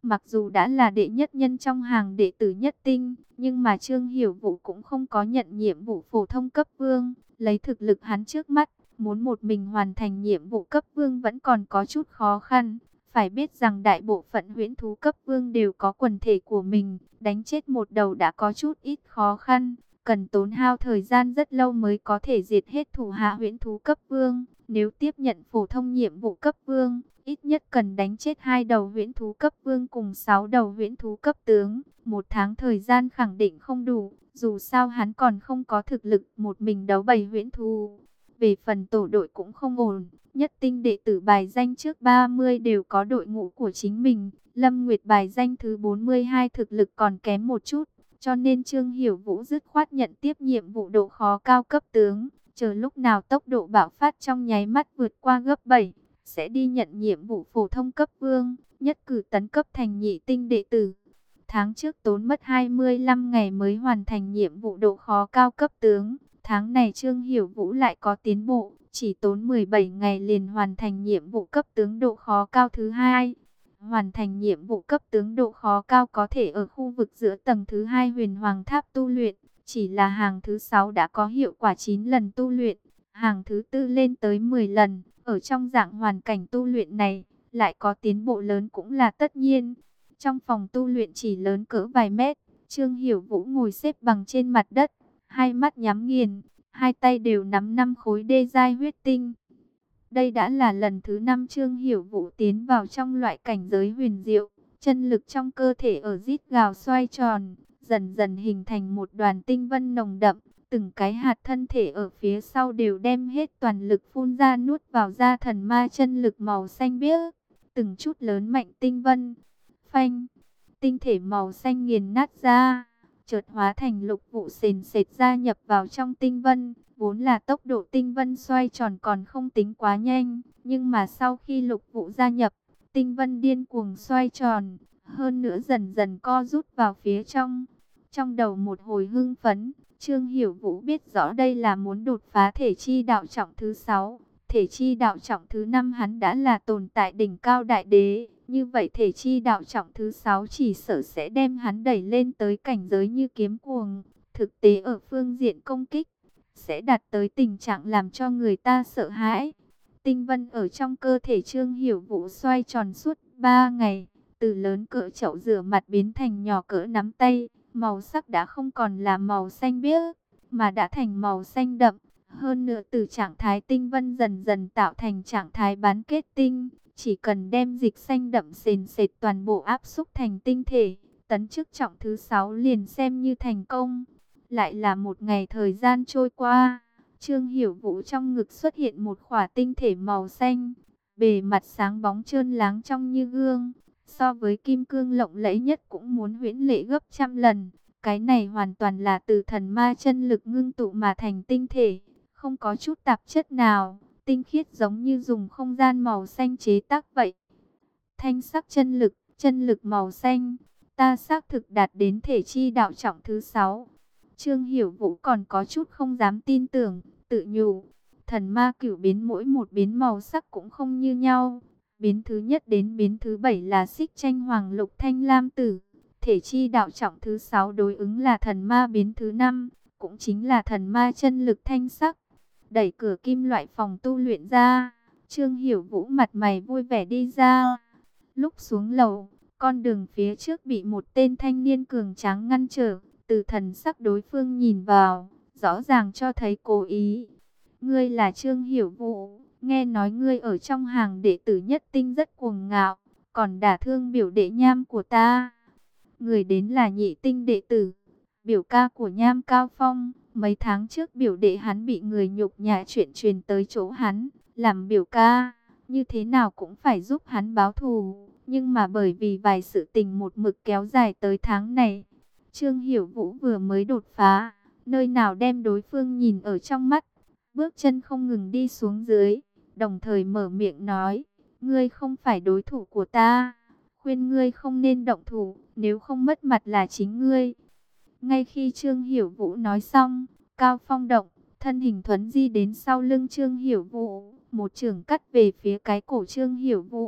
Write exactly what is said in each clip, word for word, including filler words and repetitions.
Mặc dù đã là đệ nhất nhân trong hàng đệ tử nhất tinh, nhưng mà Trương Hiểu Vũ cũng không có nhận nhiệm vụ phổ thông cấp vương. Lấy thực lực hắn trước mắt, muốn một mình hoàn thành nhiệm vụ cấp vương vẫn còn có chút khó khăn. Phải biết rằng đại bộ phận huyễn thú cấp vương đều có quần thể của mình, đánh chết một đầu đã có chút ít khó khăn, cần tốn hao thời gian rất lâu mới có thể diệt hết thủ hạ huyễn thú cấp vương. Nếu tiếp nhận phổ thông nhiệm vụ cấp vương, ít nhất cần đánh chết hai đầu huyễn thú cấp vương cùng sáu đầu huyễn thú cấp tướng. Một tháng thời gian khẳng định không đủ, dù sao hắn còn không có thực lực một mình đấu bầy huyễn thú. Về phần tổ đội cũng không ổn, nhất tinh đệ tử bài danh trước ba mươi đều có đội ngũ của chính mình. Lâm Nguyệt bài danh thứ bốn mươi hai thực lực còn kém một chút, cho nên Trương Hiểu Vũ dứt khoát nhận tiếp nhiệm vụ độ khó cao cấp tướng. Chờ lúc nào tốc độ bạo phát trong nháy mắt vượt qua gấp bảy, sẽ đi nhận nhiệm vụ phổ thông cấp vương, nhất cử tấn cấp thành nhị tinh đệ tử. Tháng trước tốn mất hai mươi lăm ngày mới hoàn thành nhiệm vụ độ khó cao cấp tướng. Tháng này Trương Hiểu Vũ lại có tiến bộ, chỉ tốn mười bảy ngày liền hoàn thành nhiệm vụ cấp tướng độ khó cao thứ hai. Hoàn thành nhiệm vụ cấp tướng độ khó cao có thể ở khu vực giữa tầng thứ hai huyền hoàng tháp tu luyện. Chỉ là hàng thứ sáu đã có hiệu quả chín lần tu luyện, hàng thứ tư lên tới mười lần. Ở trong dạng hoàn cảnh tu luyện này, lại có tiến bộ lớn cũng là tất nhiên. Trong phòng tu luyện chỉ lớn cỡ vài mét, Trương Hiểu Vũ ngồi xếp bằng trên mặt đất, hai mắt nhắm nghiền, hai tay đều nắm năm khối đê giai huyết tinh. Đây đã là lần thứ năm Trương Hiểu Vũ tiến vào trong loại cảnh giới huyền diệu, chân lực trong cơ thể ở rít gào xoay tròn, dần dần hình thành một đoàn tinh vân nồng đậm, từng cái hạt thân thể ở phía sau đều đem hết toàn lực phun ra nuốt vào ra thần ma chân lực màu xanh biếc, từng chút lớn mạnh tinh vân. Phanh, tinh thể màu xanh nghiền nát ra, chợt hóa thành lục vụ sền sệt gia nhập vào trong tinh vân. Vốn là tốc độ tinh vân xoay tròn còn không tính quá nhanh, nhưng mà sau khi lục vụ gia nhập, tinh vân điên cuồng xoay tròn, hơn nữa dần dần co rút vào phía trong. Trong đầu một hồi hưng phấn, Trương Hiểu Vũ biết rõ đây là muốn đột phá thể chi đạo trọng thứ sáu. Thể chi đạo trọng thứ năm hắn đã là tồn tại đỉnh cao đại đế. Như vậy thể chi đạo trọng thứ sáu chỉ sợ sẽ đem hắn đẩy lên tới cảnh giới như kiếm cuồng. Thực tế ở phương diện công kích, sẽ đạt tới tình trạng làm cho người ta sợ hãi. Tinh vân ở trong cơ thể Trương Hiểu Vũ xoay tròn suốt ba ngày. Từ lớn cỡ chậu rửa mặt biến thành nhỏ cỡ nắm tay. Màu sắc đã không còn là màu xanh biếc, mà đã thành màu xanh đậm. Hơn nữa từ trạng thái tinh vân dần dần tạo thành trạng thái bán kết tinh. Chỉ cần đem dịch xanh đậm sền sệt toàn bộ áp xúc thành tinh thể, tấn chức trọng thứ sáu liền xem như thành công. Lại là một ngày thời gian trôi qua, Trương Hiểu Vũ trong ngực xuất hiện một khỏa tinh thể màu xanh. Bề mặt sáng bóng trơn láng trong như gương, so với kim cương lộng lẫy nhất cũng muốn huyễn lệ gấp trăm lần. Cái này hoàn toàn là từ thần ma chân lực ngưng tụ mà thành tinh thể, không có chút tạp chất nào, tinh khiết giống như dùng không gian màu xanh chế tác vậy. Thanh sắc chân lực, chân lực màu xanh, ta xác thực đạt đến thể chi đạo trọng thứ sáu. Trương Hiểu Vũ còn có chút không dám tin tưởng, tự nhủ, thần ma cửu biến mỗi một biến màu sắc cũng không như nhau. Biến thứ nhất đến biến thứ bảy là xích tranh hoàng lục thanh lam tử. Thể chi đạo trọng thứ sáu đối ứng là thần ma biến thứ năm, cũng chính là thần ma chân lực thanh sắc. Đẩy cửa kim loại phòng tu luyện ra, Trương Hiểu Vũ mặt mày vui vẻ đi ra. Lúc xuống lầu, con đường phía trước bị một tên thanh niên cường tráng ngăn trở. Từ thần sắc đối phương nhìn vào, rõ ràng cho thấy cố ý. Ngươi là Trương Hiểu Vũ, nghe nói ngươi ở trong hàng đệ tử nhất tinh rất cuồng ngạo, còn đả thương biểu đệ Nham của ta. Người đến là nhị tinh đệ tử, biểu ca của Nham Cao Phong. Mấy tháng trước biểu đệ hắn bị người nhục nhã, chuyện truyền tới chỗ hắn, làm biểu ca như thế nào cũng phải giúp hắn báo thù. Nhưng mà bởi vì vài sự tình một mực kéo dài tới tháng này. Trương Hiểu Vũ vừa mới đột phá, nơi nào đem đối phương nhìn ở trong mắt, bước chân không ngừng đi xuống dưới, đồng thời mở miệng nói, ngươi không phải đối thủ của ta, khuyên ngươi không nên động thủ, nếu không mất mặt là chính ngươi. Ngay khi Trương Hiểu Vũ nói xong, Cao Phong động, thân hình thuấn di đến sau lưng Trương Hiểu Vũ, một chưởng cắt về phía cái cổ Trương Hiểu Vũ,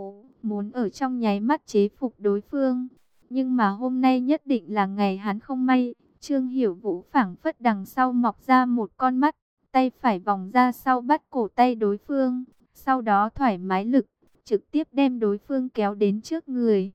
muốn ở trong nháy mắt chế phục đối phương. Nhưng mà hôm nay nhất định là ngày hắn không may. Trương Hiểu Vũ phảng phất đằng sau mọc ra một con mắt, tay phải vòng ra sau bắt cổ tay đối phương, sau đó thoải mái lực, trực tiếp đem đối phương kéo đến trước người.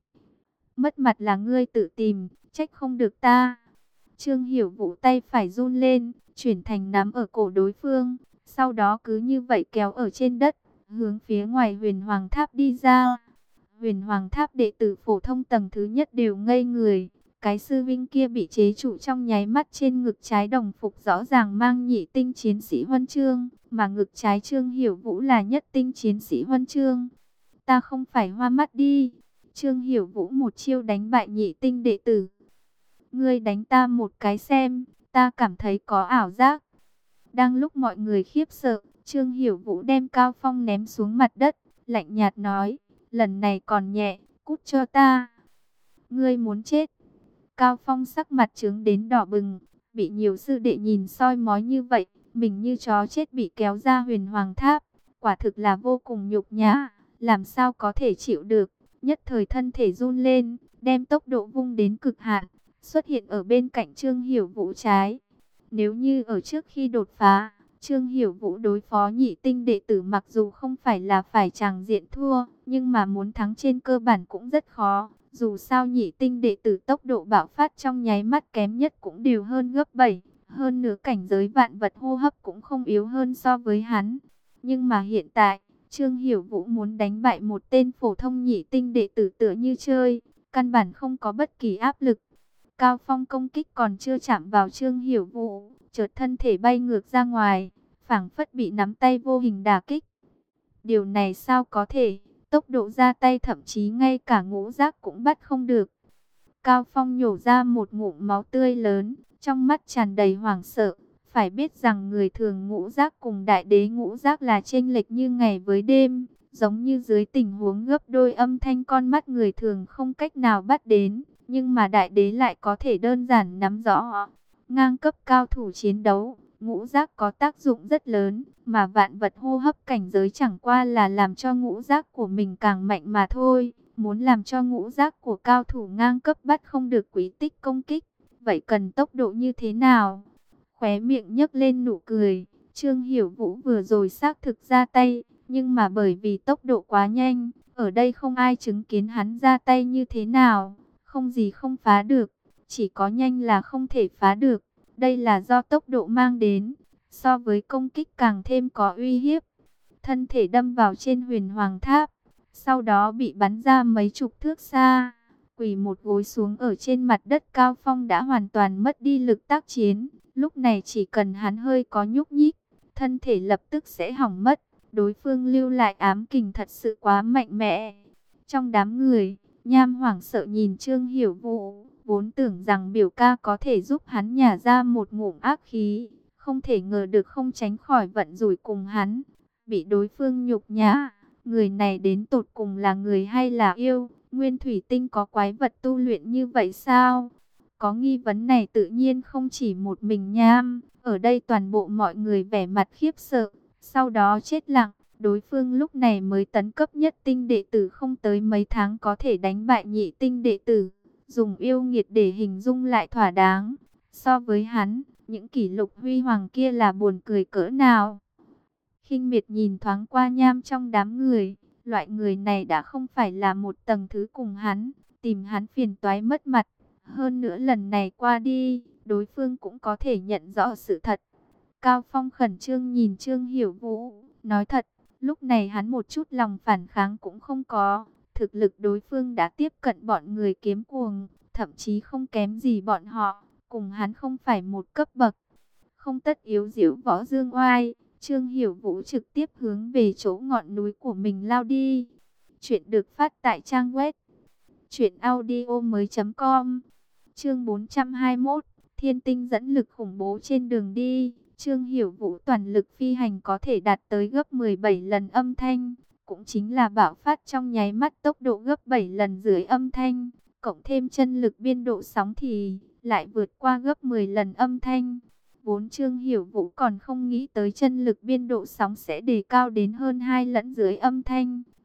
Mất mặt là ngươi tự tìm, trách không được ta. Trương Hiểu Vũ tay phải run lên, chuyển thành nắm ở cổ đối phương, sau đó cứ như vậy kéo ở trên đất, hướng phía ngoài Huyền Hoàng Tháp đi ra. Huyền Hoàng Tháp đệ tử phổ thông tầng thứ nhất đều ngây người. Cái sư vinh kia bị chế trụ trong nháy mắt, trên ngực trái đồng phục rõ ràng mang nhị tinh chiến sĩ huân chương, mà ngực trái Trương Hiểu Vũ là nhất tinh chiến sĩ huân chương. Ta không phải hoa mắt đi. Trương Hiểu Vũ một chiêu đánh bại nhị tinh đệ tử. Ngươi đánh ta một cái xem, ta cảm thấy có ảo giác. Đang lúc mọi người khiếp sợ, Trương Hiểu Vũ đem Cao Phong ném xuống mặt đất, lạnh nhạt nói, lần này còn nhẹ, cút cho ta. Ngươi muốn chết. Cao Phong sắc mặt trướng đến đỏ bừng, bị nhiều sư đệ nhìn soi mói như vậy, mình như chó chết bị kéo ra Huyền Hoàng Tháp, quả thực là vô cùng nhục nhã, làm sao có thể chịu được. Nhất thời thân thể run lên, đem tốc độ vung đến cực hạn, xuất hiện ở bên cạnh Trương Hiểu Vũ trái. Nếu như ở trước khi đột phá, Trương Hiểu Vũ đối phó nhị tinh đệ tử mặc dù không phải là phải tràng diện thua, nhưng mà muốn thắng trên cơ bản cũng rất khó. Dù sao nhị tinh đệ tử tốc độ bạo phát trong nháy mắt kém nhất cũng đều hơn gấp bảy. Hơn nữa cảnh giới vạn vật hô hấp cũng không yếu hơn so với hắn. Nhưng mà hiện tại, Trương Hiểu Vũ muốn đánh bại một tên phổ thông nhị tinh đệ tử tựa như chơi, căn bản không có bất kỳ áp lực. Cao Phong công kích còn chưa chạm vào Trương Hiểu Vũ, chợt thân thể bay ngược ra ngoài, phảng phất bị nắm tay vô hình đả kích. Điều này sao có thể? Tốc độ ra tay thậm chí ngay cả ngũ giác cũng bắt không được. Cao Phong nhổ ra một ngụm máu tươi lớn, trong mắt tràn đầy hoảng sợ. Phải biết rằng người thường ngũ giác cùng đại đế ngũ giác là chênh lệch như ngày với đêm. Giống như dưới tình huống gấp đôi âm thanh con mắt người thường không cách nào bắt đến. Nhưng mà đại đế lại có thể đơn giản nắm rõ. Ngang cấp cao thủ chiến đấu, ngũ giác có tác dụng rất lớn, mà vạn vật hô hấp cảnh giới chẳng qua là làm cho ngũ giác của mình càng mạnh mà thôi. Muốn làm cho ngũ giác của cao thủ ngang cấp bắt không được quý tích công kích, vậy cần tốc độ như thế nào? Khóe miệng nhếch lên nụ cười, Trương Hiểu Vũ vừa rồi xác thực ra tay, nhưng mà bởi vì tốc độ quá nhanh, ở đây không ai chứng kiến hắn ra tay như thế nào, không gì không phá được, chỉ có nhanh là không thể phá được. Đây là do tốc độ mang đến, so với công kích càng thêm có uy hiếp. Thân thể đâm vào trên Huyền Hoàng Tháp, sau đó bị bắn ra mấy chục thước xa, quỳ một gối xuống ở trên mặt đất. Cao Phong đã hoàn toàn mất đi lực tác chiến, lúc này chỉ cần hắn hơi có nhúc nhích, thân thể lập tức sẽ hỏng mất. Đối phương lưu lại ám kình thật sự quá mạnh mẽ. Trong đám người, Nham hoảng sợ nhìn Trương Hiểu Vũ, vốn tưởng rằng biểu ca có thể giúp hắn nhả ra một ngụm ác khí, không thể ngờ được không tránh khỏi vận rủi cùng hắn, bị đối phương nhục nhã. Người này đến tột cùng là người hay là yêu? Nguyên thủy tinh có quái vật tu luyện như vậy sao? Có nghi vấn này tự nhiên không chỉ một mình Nham, ở đây toàn bộ mọi người vẻ mặt khiếp sợ, sau đó chết lặng. Đối phương lúc này mới tấn cấp nhất tinh đệ tử, không tới mấy tháng có thể đánh bại nhị tinh đệ tử. Dùng yêu nghiệt để hình dung lại thỏa đáng. So với hắn, những kỷ lục huy hoàng kia là buồn cười cỡ nào. Khinh miệt nhìn thoáng qua Nham trong đám người. Loại người này đã không phải là một tầng thứ cùng hắn, tìm hắn phiền toái mất mặt. Hơn nữa lần này qua đi, đối phương cũng có thể nhận rõ sự thật. Cao Phong khẩn trương nhìn Trương Hiểu Vũ, nói thật, lúc này hắn một chút lòng phản kháng cũng không có. Thực lực đối phương đã tiếp cận bọn người kiếm cuồng, thậm chí không kém gì bọn họ, cùng hắn không phải một cấp bậc. Không tất yếu giễu võ dương oai, Trương Hiểu Vũ trực tiếp hướng về chỗ ngọn núi của mình lao đi. Chuyện được phát tại trang web truyện audio mới chấm com. Chương bốn trăm hai mươi mốt, Thiên tinh dẫn lực khủng bố trên đường đi. Trương Hiểu Vũ toàn lực phi hành có thể đạt tới gấp mười bảy lần âm thanh, cũng chính là bạo phát trong nháy mắt tốc độ gấp bảy lần dưới âm thanh, cộng thêm chân lực biên độ sóng thì lại vượt qua gấp mười lần âm thanh. Vốn Trương Hiểu Vũ còn không nghĩ tới chân lực biên độ sóng sẽ đề cao đến hơn hai lẫn dưới âm thanh,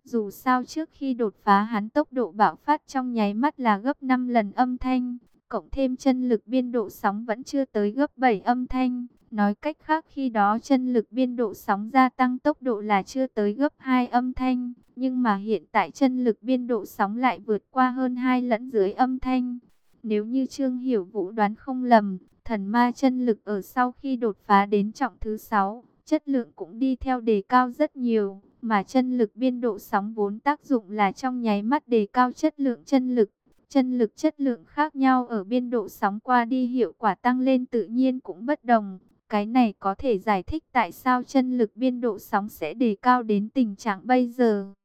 Dù sao trước khi đột phá hắn tốc độ bạo phát trong nháy mắt là gấp năm lần âm thanh, cộng thêm chân lực biên độ sóng vẫn chưa tới gấp bảy âm thanh. Nói cách khác khi đó chân lực biên độ sóng gia tăng tốc độ là chưa tới gấp hai âm thanh, nhưng mà hiện tại chân lực biên độ sóng lại vượt qua hơn hai lẫn dưới âm thanh. Nếu như Trương Hiểu Vũ đoán không lầm, thần ma chân lực ở sau khi đột phá đến trọng thứ sáu, chất lượng cũng đi theo đề cao rất nhiều, mà chân lực biên độ sóng vốn tác dụng là trong nháy mắt đề cao chất lượng chân lực. Chân lực chất lượng khác nhau ở biên độ sóng qua đi hiệu quả tăng lên tự nhiên cũng bất đồng. Cái này có thể giải thích tại sao chân lực biên độ sóng sẽ đề cao đến tình trạng bây giờ.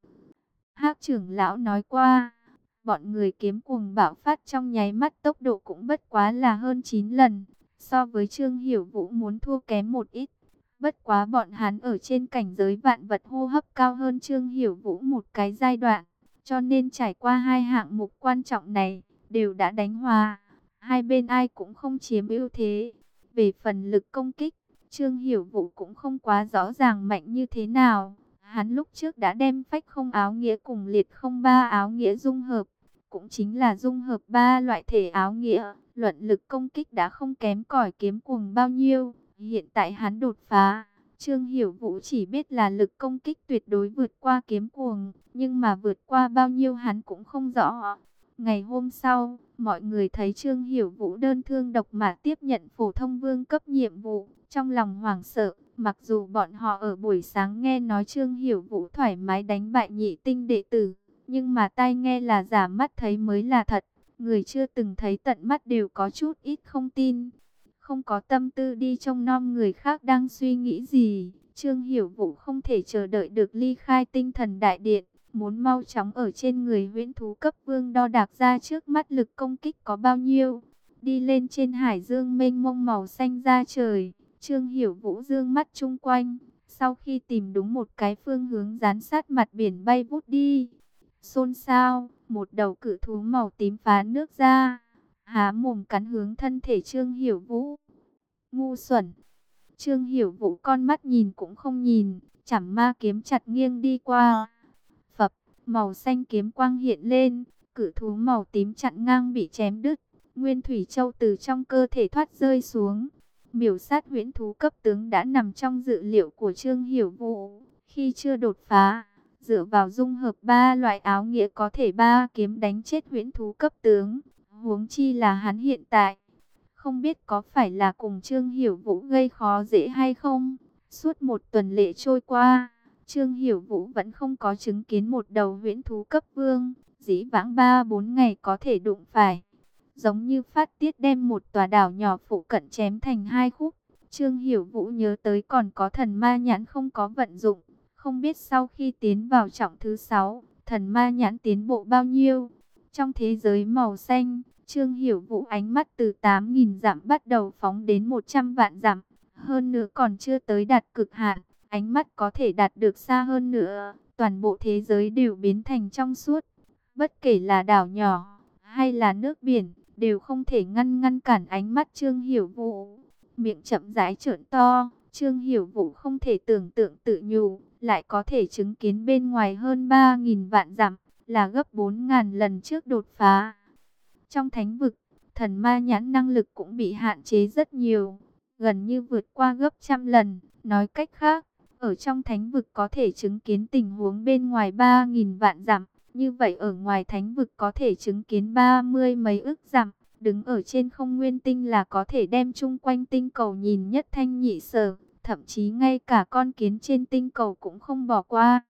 Hắc trưởng lão nói qua, bọn người kiếm cuồng bạo phát trong nháy mắt tốc độ cũng bất quá là hơn chín lần. So với Trương Hiểu Vũ muốn thua kém một ít. Bất quá bọn hắn ở trên cảnh giới vạn vật hô hấp cao hơn Trương Hiểu Vũ một cái giai đoạn. Cho nên trải qua hai hạng mục quan trọng này, đều đã đánh hòa. Hai bên ai cũng không chiếm ưu thế. Về phần lực công kích, Trương Hiểu Vũ cũng không quá rõ ràng mạnh như thế nào. Hắn lúc trước đã đem phách không áo nghĩa cùng liệt không ba áo nghĩa dung hợp. Cũng chính là dung hợp ba loại thể áo nghĩa. Luận lực công kích đã không kém cỏi kiếm cuồng bao nhiêu. Hiện tại hắn đột phá. Trương Hiểu Vũ chỉ biết là lực công kích tuyệt đối vượt qua kiếm cuồng. Nhưng mà vượt qua bao nhiêu hắn cũng không rõ. Ngày hôm sau, mọi người thấy Trương Hiểu Vũ đơn thương độc mã tiếp nhận phổ thông vương cấp nhiệm vụ. Trong lòng hoảng sợ, mặc dù bọn họ ở buổi sáng nghe nói Trương Hiểu Vũ thoải mái đánh bại nhị tinh đệ tử. Nhưng mà tai nghe là giả, mắt thấy mới là thật. Người chưa từng thấy tận mắt đều có chút ít không tin. Không có tâm tư đi trông nom người khác đang suy nghĩ gì. Trương Hiểu Vũ không thể chờ đợi được ly khai tinh thần đại điện. Muốn mau chóng ở trên người huyễn thú cấp vương đo đạc ra trước mắt lực công kích có bao nhiêu. Đi lên trên hải dương mênh mông màu xanh ra trời. Trương Hiểu Vũ dương mắt chung quanh. Sau khi tìm đúng một cái phương hướng dán sát mặt biển bay vút đi. Xôn xao, một đầu cự thú màu tím phá nước ra. Há mồm cắn hướng thân thể Trương Hiểu Vũ. Ngu xuẩn. Trương Hiểu Vũ con mắt nhìn cũng không nhìn. Chảm ma kiếm chặt nghiêng đi qua. Phập, màu xanh kiếm quang hiện lên. Cự thú màu tím chặn ngang bị chém đứt. Nguyên thủy châu từ trong cơ thể thoát rơi xuống. Miểu sát huyễn thú cấp tướng đã nằm trong dự liệu của Trương Hiểu Vũ. Khi chưa đột phá, dựa vào dung hợp ba loại áo nghĩa có thể ba kiếm đánh chết huyễn thú cấp tướng. Huống chi là hắn hiện tại. Không biết có phải là cùng Trương Hiểu Vũ gây khó dễ hay không? Suốt một tuần lễ trôi qua, Trương Hiểu Vũ vẫn không có chứng kiến một đầu huyễn thú cấp vương. Dĩ vãng ba bốn ngày có thể đụng phải. Giống như phát tiết đem một tòa đảo nhỏ phụ cận chém thành hai khúc. Trương Hiểu Vũ nhớ tới còn có thần ma nhãn không có vận dụng. Không biết sau khi tiến vào trọng thứ sáu, thần ma nhãn tiến bộ bao nhiêu. Trong thế giới màu xanh, Trương Hiểu Vũ ánh mắt từ tám nghìn dặm bắt đầu phóng đến một trăm vạn dặm. Hơn nữa còn chưa tới đạt cực hạn, ánh mắt có thể đạt được xa hơn nữa. Toàn bộ thế giới đều biến thành trong suốt. Bất kể là đảo nhỏ hay là nước biển, đều không thể ngăn ngăn cản ánh mắt Trương Hiểu Vũ. Miệng chậm rãi trợn to, Trương Hiểu Vũ không thể tưởng tượng tự nhủ, lại có thể chứng kiến bên ngoài hơn ba nghìn vạn dặm, là gấp bốn nghìn lần trước đột phá. Trong thánh vực, thần ma nhãn năng lực cũng bị hạn chế rất nhiều, gần như vượt qua gấp trăm lần. Nói cách khác, ở trong thánh vực có thể chứng kiến tình huống bên ngoài ba nghìn vạn dặm. Như vậy ở ngoài thánh vực có thể chứng kiến ba mươi mấy ức dặm. Đứng ở trên không nguyên tinh là có thể đem chung quanh tinh cầu nhìn nhất thanh nhị sở. Thậm chí ngay cả con kiến trên tinh cầu cũng không bỏ qua.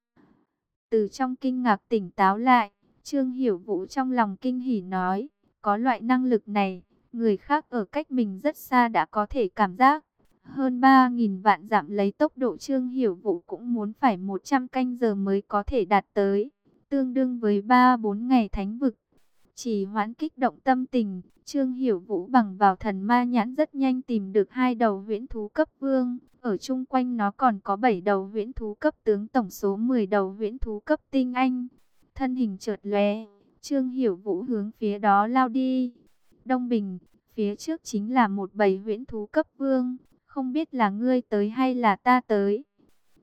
Từ trong kinh ngạc tỉnh táo lại, Trương Hiểu Vũ trong lòng kinh hỉ nói. Có loại năng lực này, người khác ở cách mình rất xa đã có thể cảm giác. Hơn ba nghìn vạn dặm lấy tốc độ Trương Hiểu Vũ cũng muốn phải một trăm canh giờ mới có thể đạt tới. Tương đương với ba bốn ngày thánh vực. Chỉ hoãn kích động tâm tình, Trương Hiểu Vũ bằng vào thần ma nhãn rất nhanh tìm được hai đầu huyễn thú cấp vương. Ở chung quanh nó còn có bảy đầu huyễn thú cấp tướng, tổng số mười đầu huyễn thú cấp tinh anh. Thân hình chợt lóe, Trương Hiểu Vũ hướng phía đó lao đi. Đông Bình, phía trước chính là một bầy huyễn thú cấp vương. Không biết là ngươi tới hay là ta tới.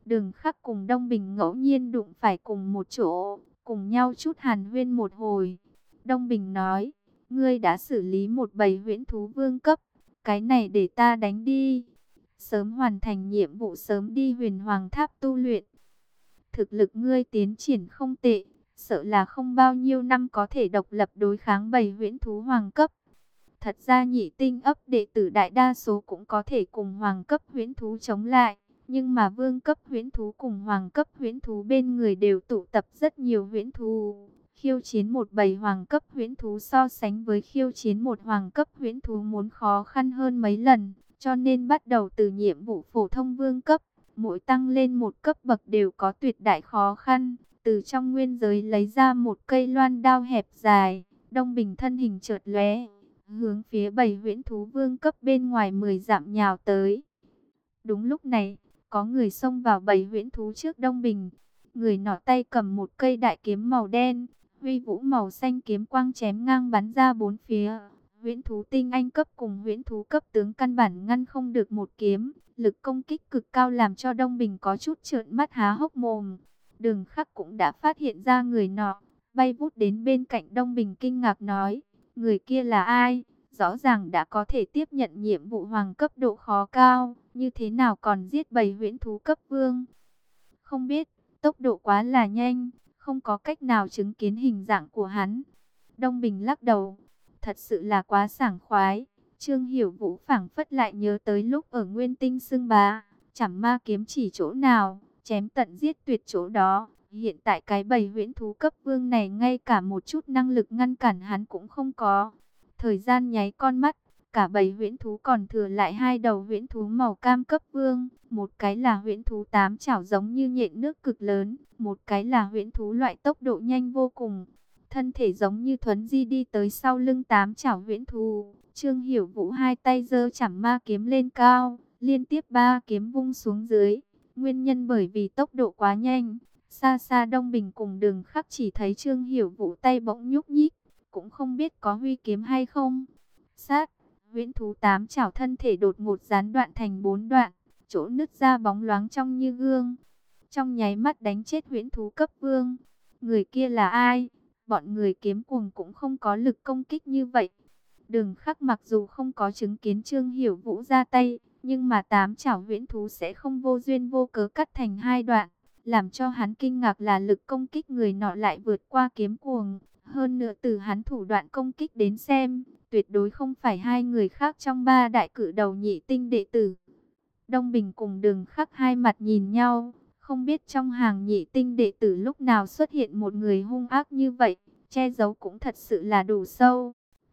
Đường Khắc cùng Đông Bình ngẫu nhiên đụng phải cùng một chỗ, cùng nhau chút hàn huyên một hồi. Đông Bình nói, ngươi đã xử lý một bầy huyễn thú vương cấp, cái này để ta đánh đi. Sớm hoàn thành nhiệm vụ, sớm đi Huyền Hoàng Tháp tu luyện. Thực lực ngươi tiến triển không tệ, sợ là không bao nhiêu năm có thể độc lập đối kháng bầy huyễn thú hoàng cấp. Thật ra nhị tinh ấp đệ tử đại đa số cũng có thể cùng hoàng cấp huyễn thú chống lại. Nhưng mà vương cấp huyễn thú cùng hoàng cấp huyễn thú bên người đều tụ tập rất nhiều huyễn thú. Khiêu chiến một bầy hoàng cấp huyễn thú so sánh với khiêu chiến một hoàng cấp huyễn thú muốn khó khăn hơn mấy lần. Cho nên bắt đầu từ nhiệm vụ phổ thông vương cấp, mỗi tăng lên một cấp bậc đều có tuyệt đại khó khăn. Từ trong nguyên giới lấy ra một cây loan đao hẹp dài, Đông Bình thân hình chợt lóe, hướng phía bầy huyễn thú vương cấp bên ngoài mười dặm nhào tới. Đúng lúc này, có người xông vào bầy huyễn thú trước Đông Bình. Người nọ tay cầm một cây đại kiếm màu đen, huy vũ màu xanh kiếm quang chém ngang bắn ra bốn phía. Huyễn thú tinh anh cấp cùng huyễn thú cấp tướng căn bản ngăn không được một kiếm, lực công kích cực cao làm cho Đông Bình có chút trợn mắt há hốc mồm. Đường Khắc cũng đã phát hiện ra người nọ, bay vút đến bên cạnh Đông Bình kinh ngạc nói, người kia là ai? Rõ ràng đã có thể tiếp nhận nhiệm vụ hoàng cấp độ khó cao, như thế nào còn giết bầy huyễn thú cấp vương? Không biết, tốc độ quá là nhanh, không có cách nào chứng kiến hình dạng của hắn. Đông Bình lắc đầu, thật sự là quá sảng khoái. Trương Hiểu Vũ phảng phất lại nhớ tới lúc ở Nguyên Tinh Xưng Bá, chẳng ma kiếm chỉ chỗ nào, chém tận giết tuyệt chỗ đó. Hiện tại cái bầy huyễn thú cấp vương này ngay cả một chút năng lực ngăn cản hắn cũng không có. Thời gian nháy con mắt, cả bầy huyễn thú còn thừa lại hai đầu huyễn thú màu cam cấp vương. Một cái là huyễn thú tám chảo giống như nhện nước cực lớn, một cái là huyễn thú loại tốc độ nhanh vô cùng. Thân thể giống như thuấn di đi tới sau lưng tám chảo huyễn thú. Trương Hiểu Vũ hai tay giơ chảm ma kiếm lên cao, liên tiếp ba kiếm vung xuống dưới. Nguyên nhân bởi vì tốc độ quá nhanh. Xa xa Đông Bình cùng Đường Khắc chỉ thấy Trương Hiểu Vũ tay bỗng nhúc nhích, cũng không biết có huy kiếm hay không. Sát, huyễn thú tám chảo thân thể đột ngột gián đoạn thành bốn đoạn, chỗ nứt ra bóng loáng trong như gương. Trong nháy mắt đánh chết huyễn thú cấp vương. Người kia là ai? Bọn người kiếm cuồng cũng không có lực công kích như vậy. Đường Khắc mặc dù không có chứng kiến Trương Hiểu Vũ ra tay, nhưng mà tám chảo huyễn thú sẽ không vô duyên vô cớ cắt thành hai đoạn. Làm cho hắn kinh ngạc là lực công kích người nọ lại vượt qua kiếm cuồng. Hơn nữa từ hắn thủ đoạn công kích đến xem, tuyệt đối không phải hai người khác trong ba đại cử đầu nhị tinh đệ tử. Đông Bình cùng Đường Khắc hai mặt nhìn nhau, không biết trong hàng nhị tinh đệ tử lúc nào xuất hiện một người hung ác như vậy, che giấu cũng thật sự là đủ sâu.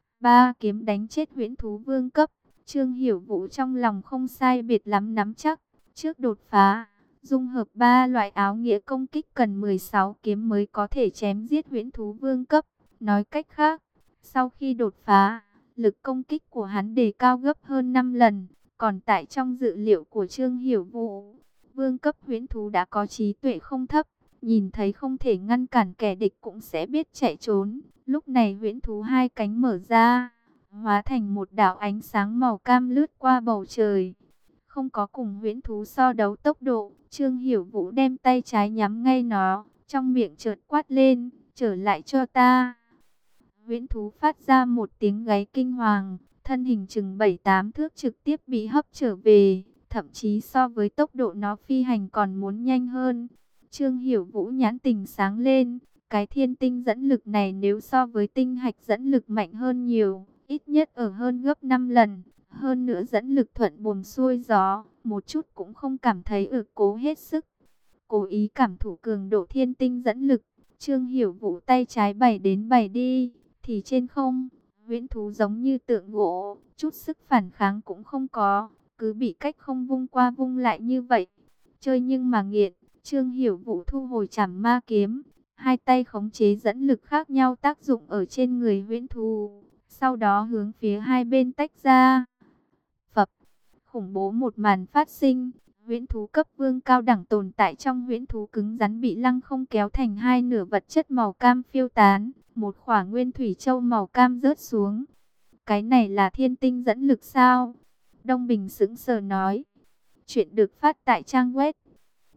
Ba kiếm đánh chết huyễn thú vương cấp, Trương Hiểu Vũ trong lòng không sai biệt lắm nắm chắc, trước đột phá. Dung hợp ba loại áo nghĩa công kích cần mười sáu kiếm mới có thể chém giết huyễn thú vương cấp. Nói cách khác, sau khi đột phá, lực công kích của hắn đề cao gấp hơn năm lần. Còn tại trong dự liệu của Trương Hiểu Vũ, vương cấp huyễn thú đã có trí tuệ không thấp, nhìn thấy không thể ngăn cản kẻ địch cũng sẽ biết chạy trốn. Lúc này huyễn thú hai cánh mở ra, hóa thành một đạo ánh sáng màu cam lướt qua bầu trời. Không có cùng huyễn thú so đấu tốc độ, Trương Hiểu Vũ đem tay trái nhắm ngay nó, trong miệng chợt quát lên, trở lại cho ta. Huyễn thú phát ra một tiếng gáy kinh hoàng, thân hình chừng bảy tám thước trực tiếp bị hấp trở về, thậm chí so với tốc độ nó phi hành còn muốn nhanh hơn. Trương Hiểu Vũ nhãn tình sáng lên, cái thiên tinh dẫn lực này nếu so với tinh hạch dẫn lực mạnh hơn nhiều, ít nhất ở hơn gấp năm lần. Hơn nữa dẫn lực thuận buồm xuôi gió, một chút cũng không cảm thấy ực cố hết sức. Cố ý cảm thụ cường độ thiên tinh dẫn lực, Trương Hiểu Vũ tay trái bày đến bày đi, thì trên không, huyễn thú giống như tượng gỗ, chút sức phản kháng cũng không có, cứ bị cách không vung qua vung lại như vậy. Chơi nhưng mà nghiện, Trương Hiểu Vũ thu hồi chảm ma kiếm, hai tay khống chế dẫn lực khác nhau tác dụng ở trên người huyễn thú, sau đó hướng phía hai bên tách ra. Phập, khủng bố một màn phát sinh, huyễn thú cấp vương cao đẳng tồn tại trong huyễn thú cứng rắn bị lăng không kéo thành hai nửa, vật chất màu cam phiêu tán, một khỏa nguyên thủy châu màu cam rớt xuống. Cái này là thiên tinh dẫn lực sao? Đông Bình sững sờ nói. Chuyện được phát tại trang web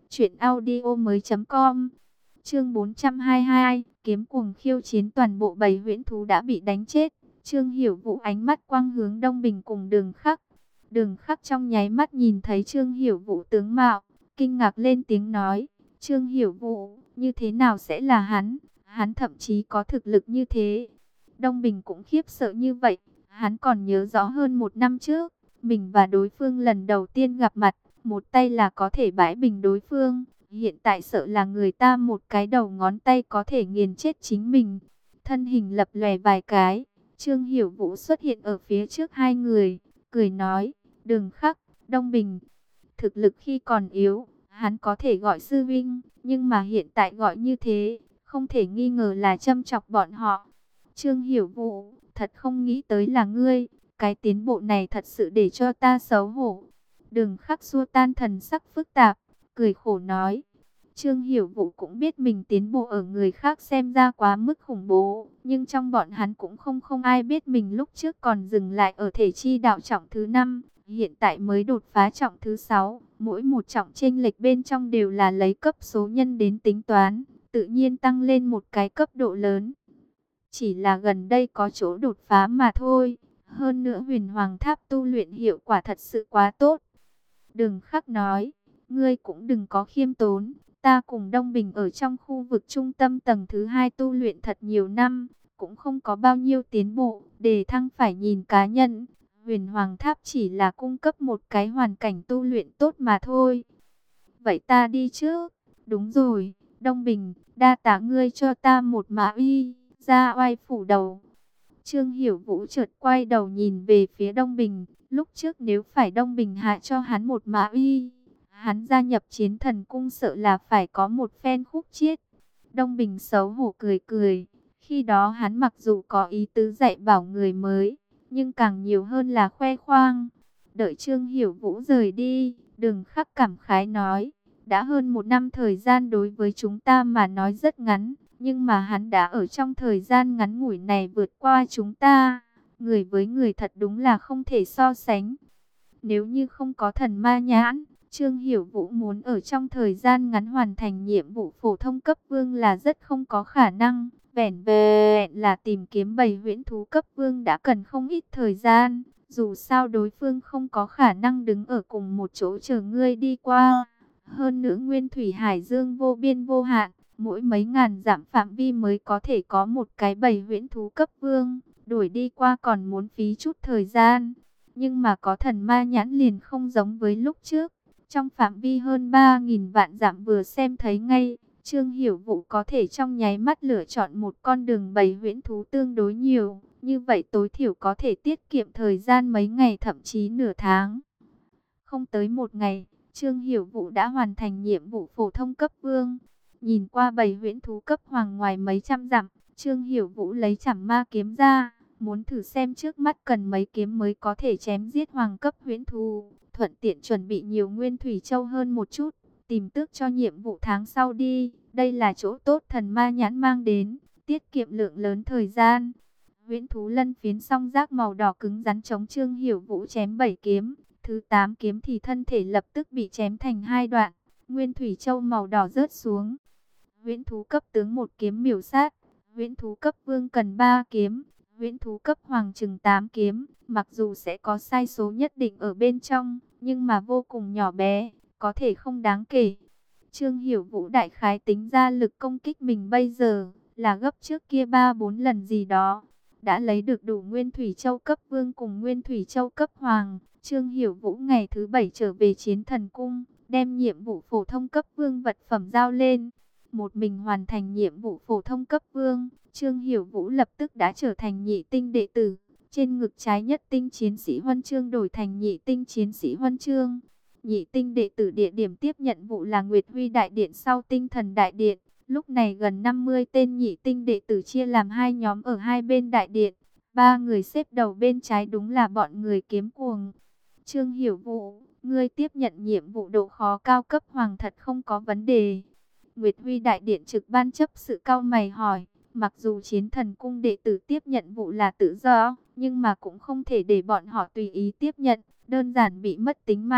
Chuyện audio mới com. Chương bốn trăm hai mươi hai, kiếm cuồng khiêu chiến, toàn bộ bầy huyễn thú đã bị đánh chết. Trương Hiểu Vũ ánh mắt quang hướng Đông Bình cùng Đường Khắc. Đường Khắc trong nháy mắt nhìn thấy Trương Hiểu Vũ tướng mạo, kinh ngạc lên tiếng nói: Trương Hiểu Vũ, như thế nào sẽ là hắn? Hắn thậm chí có thực lực như thế. Đông Bình cũng khiếp sợ như vậy. Hắn còn nhớ rõ hơn một năm trước, mình và đối phương lần đầu tiên gặp mặt, một tay là có thể bãi bình đối phương. Hiện tại sợ là người ta một cái đầu ngón tay có thể nghiền chết chính mình. Thân hình lập lòe vài cái, Trương Hiểu Vũ xuất hiện ở phía trước hai người, cười nói: Đường Khắc, Đông Bình. Thực lực khi còn yếu, hắn có thể gọi sư vinh, nhưng mà hiện tại gọi như thế, không thể nghi ngờ là châm chọc bọn họ. Trương Hiểu Vũ, thật không nghĩ tới là ngươi, cái tiến bộ này thật sự để cho ta xấu hổ. Đường Khắc xua tan thần sắc phức tạp, cười khổ nói. Trương Hiểu Vũ cũng biết mình tiến bộ ở người khác xem ra quá mức khủng bố, nhưng trong bọn hắn cũng không không ai biết mình lúc trước còn dừng lại ở thể chi đạo trọng thứ năm, hiện tại mới đột phá trọng thứ sáu, mỗi một trọng chênh lệch bên trong đều là lấy cấp số nhân đến tính toán, tự nhiên tăng lên một cái cấp độ lớn. Chỉ là gần đây có chỗ đột phá mà thôi, hơn nữa Huyền Hoàng Tháp tu luyện hiệu quả thật sự quá tốt. Đường Khắc nói, ngươi cũng đừng có khiêm tốn. Ta cùng Đông Bình ở trong khu vực trung tâm tầng thứ hai tu luyện thật nhiều năm, cũng không có bao nhiêu tiến bộ, đề thăng phải nhìn cá nhân. Huyền Hoàng Tháp chỉ là cung cấp một cái hoàn cảnh tu luyện tốt mà thôi. Vậy ta đi trước. Đúng rồi, Đông Bình, đa tạ ngươi cho ta một mã uy, ra oai phủ đầu. Trương Hiểu Vũ chợt quay đầu nhìn về phía Đông Bình, lúc trước nếu phải Đông Bình hạ cho hắn một mã uy, hắn gia nhập Chiến Thần Cung sợ là phải có một phen khúc chiết. Đông Bình xấu hổ cười cười. Khi đó hắn mặc dù có ý tứ dạy bảo người mới, nhưng càng nhiều hơn là khoe khoang. Đợi Trương Hiểu Vũ rời đi, Đường Khắc cảm khái nói, đã hơn một năm thời gian đối với chúng ta mà nói rất ngắn, nhưng mà hắn đã ở trong thời gian ngắn ngủi này vượt qua chúng ta. Người với người thật đúng là không thể so sánh. Nếu như không có thần ma nhãn, Trương Hiểu Vũ muốn ở trong thời gian ngắn hoàn thành nhiệm vụ phổ thông cấp vương là rất không có khả năng. Vẻn vẹn là tìm kiếm bầy huyễn thú cấp vương đã cần không ít thời gian. Dù sao đối phương không có khả năng đứng ở cùng một chỗ chờ ngươi đi qua. Hơn nữa Nguyên Thủy Hải Dương vô biên vô hạn, mỗi mấy ngàn dặm phạm vi mới có thể có một cái bầy huyễn thú cấp vương. Đuổi đi qua còn muốn phí chút thời gian. Nhưng mà có thần ma nhãn liền không giống với lúc trước. Trong phạm vi hơn ba nghìn vạn dặm vừa xem thấy ngay, Trương Hiểu Vũ có thể trong nháy mắt lựa chọn một con đường bầy huyễn thú tương đối nhiều. Như vậy tối thiểu có thể tiết kiệm thời gian mấy ngày thậm chí nửa tháng. Không tới một ngày, Trương Hiểu Vũ đã hoàn thành nhiệm vụ phổ thông cấp vương. Nhìn qua bầy huyễn thú cấp hoàng ngoài mấy trăm dặm, Trương Hiểu Vũ lấy Trảm Ma kiếm ra, muốn thử xem trước mắt cần mấy kiếm mới có thể chém giết hoàng cấp huyễn thú. Thuận tiện chuẩn bị nhiều nguyên thủy châu hơn một chút, tìm tước cho nhiệm vụ tháng sau đi. Đây là chỗ tốt thần ma nhãn mang đến, tiết kiệm lượng lớn thời gian. Huyễn thú lân phiến song giác màu đỏ cứng rắn chống Trương Hiểu Vũ chém bảy kiếm. Thứ tám kiếm thì thân thể lập tức bị chém thành hai đoạn, nguyên thủy châu màu đỏ rớt xuống. Huyễn thú cấp tướng một kiếm miểu sát, huyễn thú cấp vương cần ba kiếm, huyễn thú cấp hoàng chừng tám kiếm. Mặc dù sẽ có sai số nhất định ở bên trong, nhưng mà vô cùng nhỏ bé, có thể không đáng kể. Trương Hiểu Vũ đại khái tính ra lực công kích mình bây giờ là gấp trước kia ba bốn lần gì đó. Đã lấy được đủ nguyên thủy châu cấp vương cùng nguyên thủy châu cấp hoàng. Trương Hiểu Vũ ngày thứ bảy trở về Chiến Thần Cung, đem nhiệm vụ phổ thông cấp vương vật phẩm giao lên. Một mình hoàn thành nhiệm vụ phổ thông cấp vương, Trương Hiểu Vũ lập tức đã trở thành nhị tinh đệ tử. Trên ngực trái nhất tinh chiến sĩ huân chương đổi thành nhị tinh chiến sĩ huân chương. Nhị tinh đệ tử địa điểm tiếp nhận vụ là Nguyệt Huy Đại Điện sau Tinh Thần Đại Điện. Lúc này gần năm mươi tên nhị tinh đệ tử chia làm hai nhóm ở hai bên đại điện. Ba người xếp đầu bên trái đúng là bọn người kiếm cuồng. Trương Hiểu Vũ, ngươi tiếp nhận nhiệm vụ độ khó cao cấp hoàng thật không có vấn đề. Nguyệt Huy Đại Điện trực ban chấp sự cao mày hỏi, mặc dù Chiến Thần Cung đệ tử tiếp nhận vụ là tự do, nhưng mà cũng không thể để bọn họ tùy ý tiếp nhận, đơn giản bị mất tính mạng.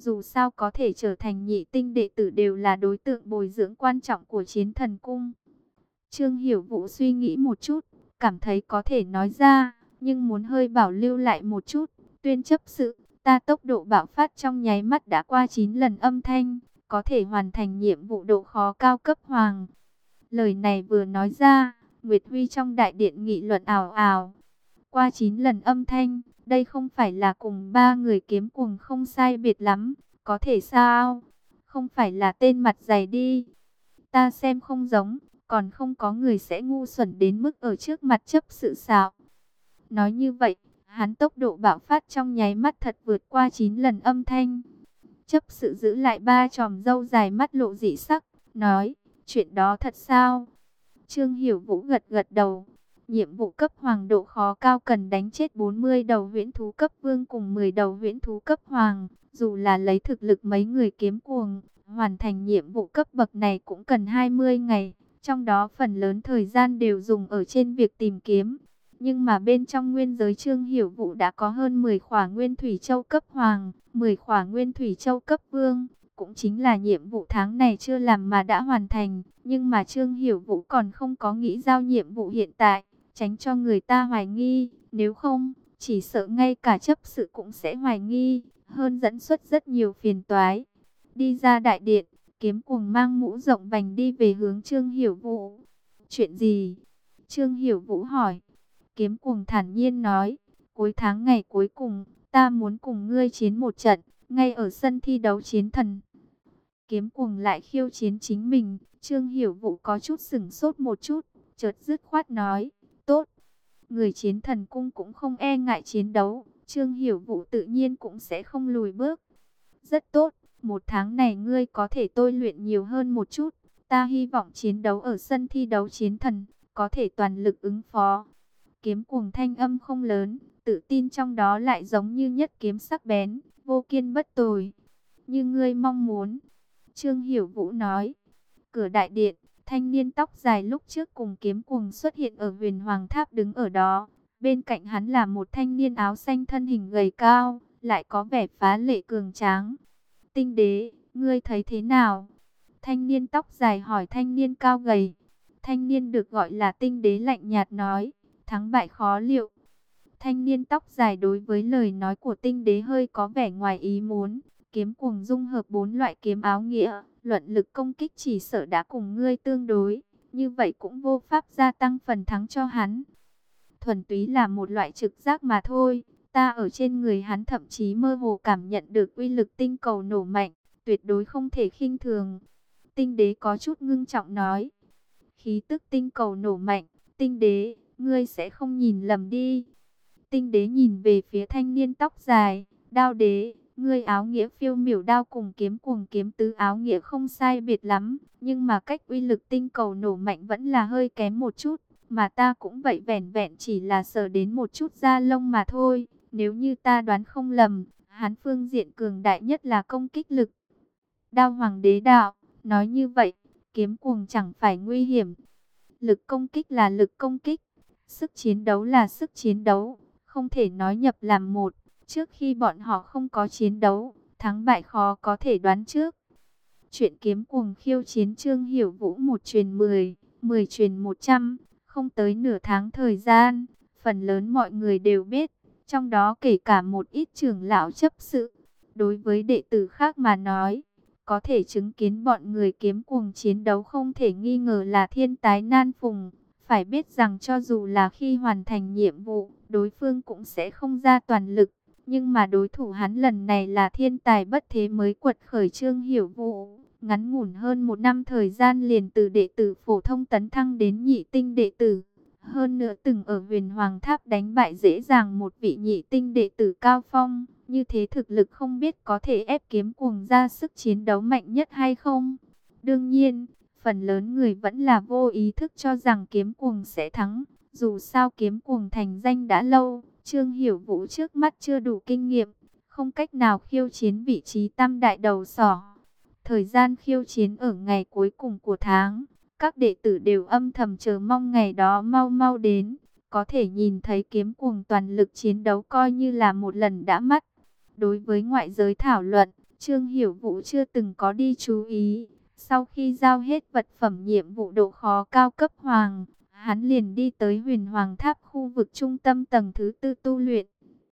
Dù sao có thể trở thành nhị tinh đệ tử đều là đối tượng bồi dưỡng quan trọng của Chiến Thần Cung. Trương Hiểu Vũ suy nghĩ một chút, cảm thấy có thể nói ra, nhưng muốn hơi bảo lưu lại một chút. Tuyên chấp sự, ta tốc độ bạo phát trong nháy mắt đã qua chín lần âm thanh, có thể hoàn thành nhiệm vụ độ khó cao cấp hoàng. Lời này vừa nói ra, Nguyệt Huy trong đại điện nghị luận ào ào. Qua chín lần âm thanh, đây không phải là cùng ba người kiếm cuồng không sai biệt lắm, có thể sao? Không phải là tên mặt dày đi. Ta xem không giống, còn không có người sẽ ngu xuẩn đến mức ở trước mặt chấp sự xạo. Nói như vậy, hắn tốc độ bạo phát trong nháy mắt thật vượt qua chín lần âm thanh. Chấp sự giữ lại ba chòm râu dài mắt lộ dị sắc, nói, chuyện đó thật sao? Trương Hiểu Vũ gật gật đầu. Nhiệm vụ cấp hoàng độ khó cao cần đánh chết bốn mươi đầu huyễn thú cấp vương cùng mười đầu huyễn thú cấp hoàng. Dù là lấy thực lực mấy người kiếm cuồng, hoàn thành nhiệm vụ cấp bậc này cũng cần hai mươi ngày. Trong đó phần lớn thời gian đều dùng ở trên việc tìm kiếm. Nhưng mà bên trong nguyên giới Trương Hiểu Vũ đã có hơn mười khỏa nguyên thủy châu cấp hoàng, mười khỏa nguyên thủy châu cấp vương. Cũng chính là nhiệm vụ tháng này chưa làm mà đã hoàn thành. Nhưng mà Trương Hiểu Vũ còn không có nghĩ giao nhiệm vụ hiện tại, tránh cho người ta hoài nghi. Nếu không, chỉ sợ ngay cả chấp sự cũng sẽ hoài nghi, hơn dẫn xuất rất nhiều phiền toái. Đi ra đại điện, kiếm cuồng mang mũ rộng vành đi về hướng Trương Hiểu Vũ. Chuyện gì? Trương Hiểu Vũ hỏi. Kiếm cuồng thản nhiên nói, cuối tháng ngày cuối cùng, ta muốn cùng ngươi chiến một trận, ngay ở sân thi đấu chiến thần. Kiếm cuồng lại khiêu chiến chính mình. Trương Hiểu Vũ có chút sửng sốt một chút, chợt dứt khoát nói, tốt. Người Chiến Thần Cung cũng không e ngại chiến đấu, Trương Hiểu Vũ tự nhiên cũng sẽ không lùi bước. Rất tốt, một tháng này ngươi có thể tôi luyện nhiều hơn một chút, ta hy vọng chiến đấu ở sân thi đấu chiến thần, có thể toàn lực ứng phó. Kiếm cuồng thanh âm không lớn, tự tin trong đó lại giống như nhất kiếm sắc bén, vô kiên bất tồi. Như ngươi mong muốn, Trương Hiểu Vũ nói. Cửa đại điện, thanh niên tóc dài lúc trước cùng kiếm cuồng xuất hiện ở Huyền Hoàng Tháp đứng ở đó. Bên cạnh hắn là một thanh niên áo xanh thân hình gầy cao, lại có vẻ phá lệ cường tráng. Tinh đế, ngươi thấy thế nào? Thanh niên tóc dài hỏi thanh niên cao gầy. Thanh niên được gọi là tinh đế lạnh nhạt nói, thắng bại khó liệu. Thanh niên tóc dài đối với lời nói của tinh đế hơi có vẻ ngoài ý muốn. Kiếm cuồng dung hợp bốn loại kiếm áo nghĩa, luận lực công kích chỉ sợ đã cùng ngươi tương đối, như vậy cũng vô pháp gia tăng phần thắng cho hắn. Thuần túy là một loại trực giác mà thôi, ta ở trên người hắn thậm chí mơ hồ cảm nhận được uy lực tinh cầu nổ mạnh, tuyệt đối không thể khinh thường. Tinh đế có chút ngưng trọng nói, khí tức tinh cầu nổ mạnh, tinh đế, ngươi sẽ không nhìn lầm đi. Tinh đế nhìn về phía thanh niên tóc dài, đao đế. Ngươi áo nghĩa phiêu miểu đao cùng kiếm cuồng kiếm tứ áo nghĩa không sai biệt lắm, nhưng mà cách uy lực tinh cầu nổ mạnh vẫn là hơi kém một chút, mà ta cũng vậy vẻn vẹn chỉ là sờ đến một chút da lông mà thôi. Nếu như ta đoán không lầm, hắn phương diện cường đại nhất là công kích lực. Đao hoàng đế đạo, nói như vậy, kiếm cuồng chẳng phải nguy hiểm. Lực công kích là lực công kích, sức chiến đấu là sức chiến đấu, không thể nói nhập làm một. Trước khi bọn họ không có chiến đấu, thắng bại khó có thể đoán trước. Chuyện kiếm cuồng khiêu chiến Trương Hiểu Vũ một truyền mười, mười truyền một trăm, không tới nửa tháng thời gian, phần lớn mọi người đều biết, trong đó kể cả một ít trưởng lão chấp sự. Đối với đệ tử khác mà nói, có thể chứng kiến bọn người kiếm cuồng chiến đấu không thể nghi ngờ là thiên tái nan phùng. Phải biết rằng cho dù là khi hoàn thành nhiệm vụ, đối phương cũng sẽ không ra toàn lực. Nhưng mà đối thủ hắn lần này là thiên tài bất thế mới quật khởi Trương Hiểu Vũ. Ngắn ngủn hơn một năm thời gian liền từ đệ tử phổ thông tấn thăng đến nhị tinh đệ tử. Hơn nữa từng ở Huyền Hoàng Tháp đánh bại dễ dàng một vị nhị tinh đệ tử cao phong. Như thế thực lực không biết có thể ép kiếm cuồng ra sức chiến đấu mạnh nhất hay không. Đương nhiên, phần lớn người vẫn là vô ý thức cho rằng kiếm cuồng sẽ thắng. Dù sao kiếm cuồng thành danh đã lâu. Trương Hiểu Vũ trước mắt chưa đủ kinh nghiệm, không cách nào khiêu chiến vị trí tam đại đầu sỏ. Thời gian khiêu chiến ở ngày cuối cùng của tháng, các đệ tử đều âm thầm chờ mong ngày đó mau mau đến. Có thể nhìn thấy kiếm cuồng toàn lực chiến đấu coi như là một lần đã mắt. Đối với ngoại giới thảo luận, Trương Hiểu Vũ chưa từng có đi chú ý. Sau khi giao hết vật phẩm nhiệm vụ độ khó cao cấp hoàng, hắn liền đi tới Huyền Hoàng Tháp, khu vực trung tâm tầng thứ tư tu luyện.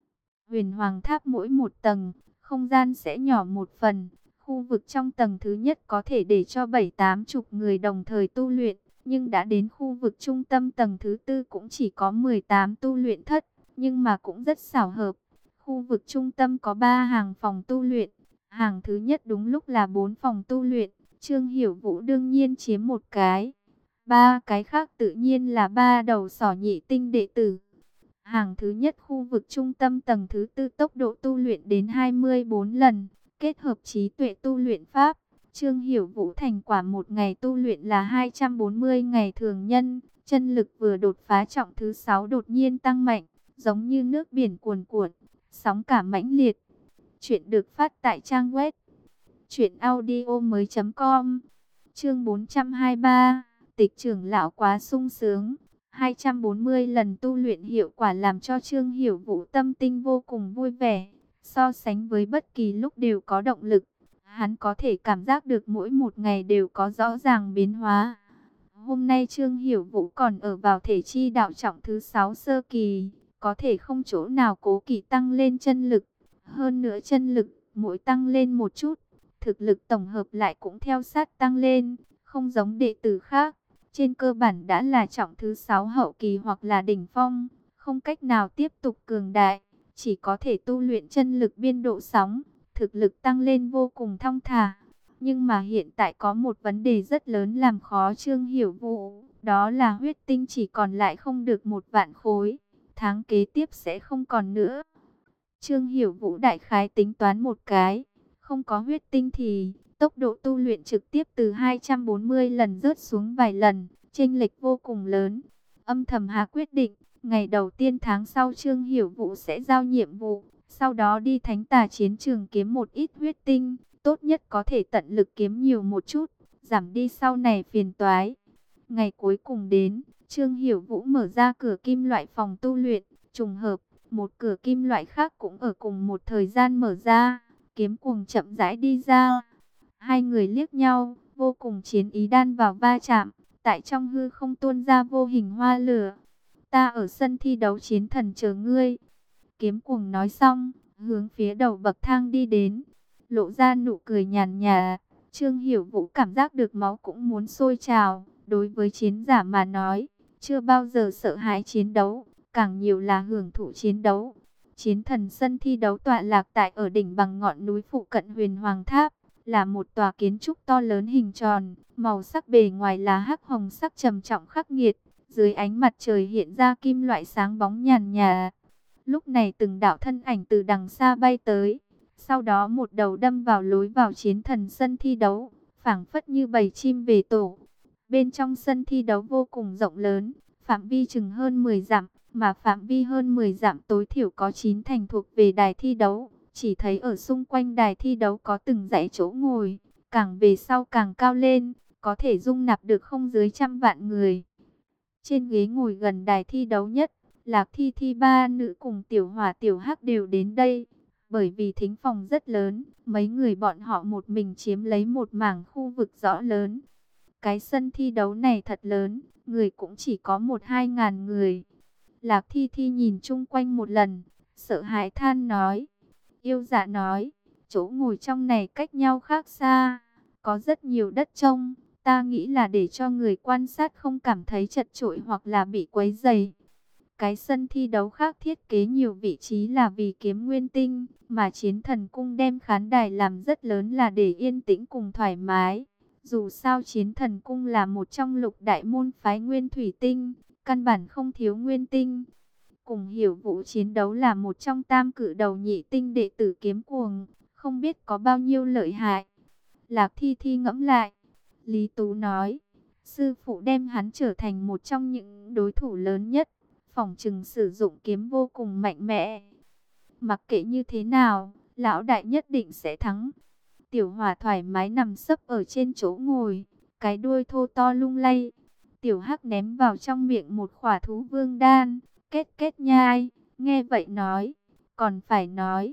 Huyền Hoàng Tháp mỗi một tầng, không gian sẽ nhỏ một phần. Khu vực trong tầng thứ nhất có thể để cho bảy tám chục người đồng thời tu luyện. Nhưng đã đến khu vực trung tâm tầng thứ tư cũng chỉ có mười tám tu luyện thất. Nhưng mà cũng rất xảo hợp. Khu vực trung tâm có ba hàng phòng tu luyện. Hàng thứ nhất đúng lúc là bốn phòng tu luyện. Trương Hiểu Vũ đương nhiên chiếm một cái. Ba cái khác tự nhiên là ba đầu sỏ nhị tinh đệ tử. Hàng thứ nhất khu vực trung tâm tầng thứ tư tốc độ tu luyện đến hai mươi bốn lần. Kết hợp trí tuệ tu luyện pháp. Trương Hiểu Vũ thành quả một ngày tu luyện là hai trăm bốn mươi ngày thường nhân. Chân lực vừa đột phá trọng thứ sáu đột nhiên tăng mạnh. Giống như nước biển cuồn cuộn. Sóng cả mãnh liệt. Chuyện được phát tại trang web truyện audio mới com. Chương bốn trăm hai mươi ba. Tịch trưởng lão quá sung sướng. hai trăm bốn mươi lần tu luyện hiệu quả làm cho Trương Hiểu Vũ tâm tinh vô cùng vui vẻ. So sánh với bất kỳ lúc đều có động lực, hắn có thể cảm giác được mỗi một ngày đều có rõ ràng biến hóa. Hôm nay Trương Hiểu Vũ còn ở vào thể chi đạo trọng thứ sáu sơ kỳ, có thể không chỗ nào cố kỵ tăng lên chân lực. Hơn nữa chân lực mỗi tăng lên một chút, thực lực tổng hợp lại cũng theo sát tăng lên, không giống đệ tử khác. Trên cơ bản đã là trọng thứ sáu hậu kỳ hoặc là đỉnh phong, không cách nào tiếp tục cường đại, chỉ có thể tu luyện chân lực biên độ sóng, thực lực tăng lên vô cùng thong thả. Nhưng mà hiện tại có một vấn đề rất lớn làm khó Trương Hiểu Vũ, đó là huyết tinh chỉ còn lại không được một vạn khối, tháng kế tiếp sẽ không còn nữa. Trương Hiểu Vũ đại khái tính toán một cái, không có huyết tinh thì tốc độ tu luyện trực tiếp từ hai trăm bốn mươi lần rớt xuống vài lần, chênh lệch vô cùng lớn. Âm thầm hạ quyết định, ngày đầu tiên tháng sau Trương Hiểu Vũ sẽ giao nhiệm vụ, sau đó đi Thánh Tà chiến trường kiếm một ít huyết tinh, tốt nhất có thể tận lực kiếm nhiều một chút, giảm đi sau này phiền toái. Ngày cuối cùng đến, Trương Hiểu Vũ mở ra cửa kim loại phòng tu luyện, trùng hợp, một cửa kim loại khác cũng ở cùng một thời gian mở ra. Kiếm Cuồng chậm rãi đi ra. Hai người liếc nhau, vô cùng chiến ý đan vào va chạm, tại trong hư không tuôn ra vô hình hoa lửa. Ta ở sân thi đấu chiến thần chờ ngươi. Kiếm Cuồng nói xong, hướng phía đầu bậc thang đi đến, lộ ra nụ cười nhàn nhạt. Trương Hiểu Vũ cảm giác được máu cũng muốn sôi trào. Đối với chiến giả mà nói, chưa bao giờ sợ hãi chiến đấu, càng nhiều là hưởng thụ chiến đấu. Chiến thần sân thi đấu tọa lạc tại ở đỉnh bằng ngọn núi phụ cận Huyền Hoàng Tháp, là một tòa kiến trúc to lớn hình tròn, màu sắc bề ngoài là hắc hồng sắc trầm trọng khắc nghiệt, dưới ánh mặt trời hiện ra kim loại sáng bóng nhàn nhạt. Lúc này từng đạo thân ảnh từ đằng xa bay tới, sau đó một đầu đâm vào lối vào chiến thần sân thi đấu, phảng phất như bầy chim về tổ. Bên trong sân thi đấu vô cùng rộng lớn, phạm vi chừng hơn mười dặm, mà phạm vi hơn mười dặm tối thiểu có chín thành thuộc về đài thi đấu. Chỉ thấy ở xung quanh đài thi đấu có từng dãy chỗ ngồi, càng về sau càng cao lên, có thể dung nạp được không dưới trăm vạn người. Trên ghế ngồi gần đài thi đấu nhất, Lạc Thi Thi ba nữ cùng Tiểu Hỏa Tiểu Hắc đều đến đây. Bởi vì thính phòng rất lớn, mấy người bọn họ một mình chiếm lấy một mảng khu vực rõ lớn. Cái sân thi đấu này thật lớn, người cũng chỉ có một hai ngàn người. Lạc Thi Thi nhìn chung quanh một lần, sợ hãi than nói. Yêu Dạ nói, chỗ ngồi trong này cách nhau khác xa, có rất nhiều đất trông, ta nghĩ là để cho người quan sát không cảm thấy chật chội hoặc là bị quấy rầy. Cái sân thi đấu khác thiết kế nhiều vị trí là vì kiếm nguyên tinh, mà Chiến Thần Cung đem khán đài làm rất lớn là để yên tĩnh cùng thoải mái. Dù sao Chiến Thần Cung là một trong lục đại môn phái nguyên thủy tinh, căn bản không thiếu nguyên tinh. Cùng Hiểu Vũ chiến đấu là một trong tam cử đầu nhị tinh đệ tử Kiếm Cuồng, không biết có bao nhiêu lợi hại. Lạc Thi Thi ngẫm lại, Lý Tú nói, sư phụ đem hắn trở thành một trong những đối thủ lớn nhất, phỏng chừng sử dụng kiếm vô cùng mạnh mẽ. Mặc kệ như thế nào, lão đại nhất định sẽ thắng. Tiểu Hỏa thoải mái nằm sấp ở trên chỗ ngồi, cái đuôi thô to lung lay. Tiểu Hắc ném vào trong miệng một khỏa thú vương đan, kết kết nhai, nghe vậy nói, còn phải nói,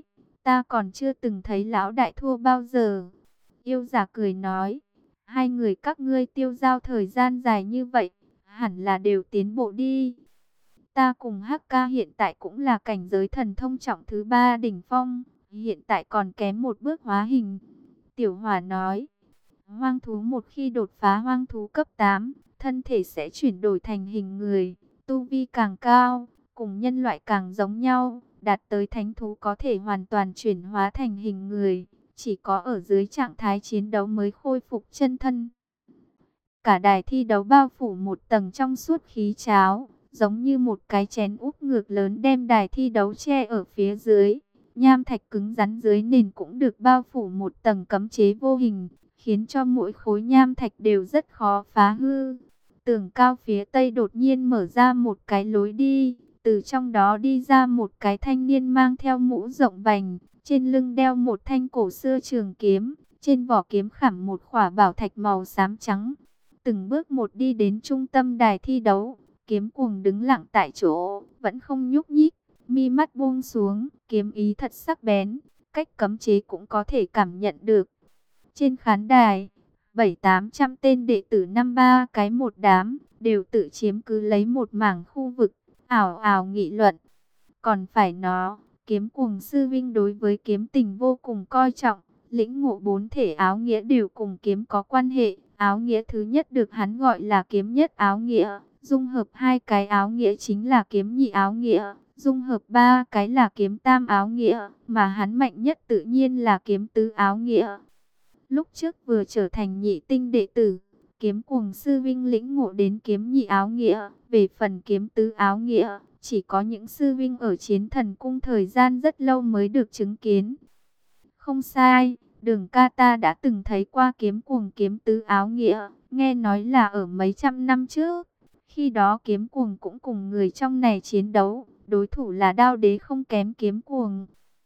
ta còn chưa từng thấy lão đại thua bao giờ. Yêu giả cười nói, hai người các ngươi tiêu giao thời gian dài như vậy, hẳn là đều tiến bộ đi. Ta cùng Hắc Ca hiện tại cũng là cảnh giới thần thông trọng thứ ba đỉnh phong, hiện tại còn kém một bước hóa hình. Tiểu Hỏa nói, hoang thú một khi đột phá hoang thú cấp tám, thân thể sẽ chuyển đổi thành hình người, tu vi càng cao, cùng nhân loại càng giống nhau, đạt tới thánh thú có thể hoàn toàn chuyển hóa thành hình người, chỉ có ở dưới trạng thái chiến đấu mới khôi phục chân thân. Cả đài thi đấu bao phủ một tầng trong suốt khí cháo, giống như một cái chén úp ngược lớn đem đài thi đấu che ở phía dưới. Nham thạch cứng rắn dưới nền cũng được bao phủ một tầng cấm chế vô hình, khiến cho mỗi khối nham thạch đều rất khó phá hư. Tường cao phía tây đột nhiên mở ra một cái lối đi, từ trong đó đi ra một cái thanh niên mang theo mũ rộng vành, trên lưng đeo một thanh cổ xưa trường kiếm, trên vỏ kiếm khảm một khỏa bảo thạch màu xám trắng. Từng bước một đi đến trung tâm đài thi đấu, Kiếm Cuồng đứng lặng tại chỗ, vẫn không nhúc nhích, mi mắt buông xuống, kiếm ý thật sắc bén, cách cấm chế cũng có thể cảm nhận được. Trên khán đài, bảy tám trăm tên đệ tử năm ba cái một đám, đều tự chiếm cứ lấy một mảng khu vực, ảo ảo nghị luận. Còn phải nó, Kiếm Cuồng sư vinh đối với kiếm tình vô cùng coi trọng, lĩnh ngộ bốn thể áo nghĩa đều cùng kiếm có quan hệ. Áo nghĩa thứ nhất được hắn gọi là kiếm nhất áo nghĩa, dung hợp hai cái áo nghĩa chính là kiếm nhị áo nghĩa, dung hợp ba cái là kiếm tam áo nghĩa, mà hắn mạnh nhất tự nhiên là kiếm tứ áo nghĩa. Lúc trước vừa trở thành nhị tinh đệ tử, Kiếm Cuồng sư vinh lĩnh ngộ đến kiếm nhị áo nghĩa, về phần kiếm tứ áo nghĩa, chỉ có những sư vinh ở Chiến Thần Cung thời gian rất lâu mới được chứng kiến. Không sai, Đường ca ta đã từng thấy qua Kiếm Cuồng kiếm tứ áo nghĩa, nghe nói là ở mấy trăm năm trước. Khi đó Kiếm Cuồng cũng cùng người trong này chiến đấu, đối thủ là Đao Đế không kém Kiếm Cuồng.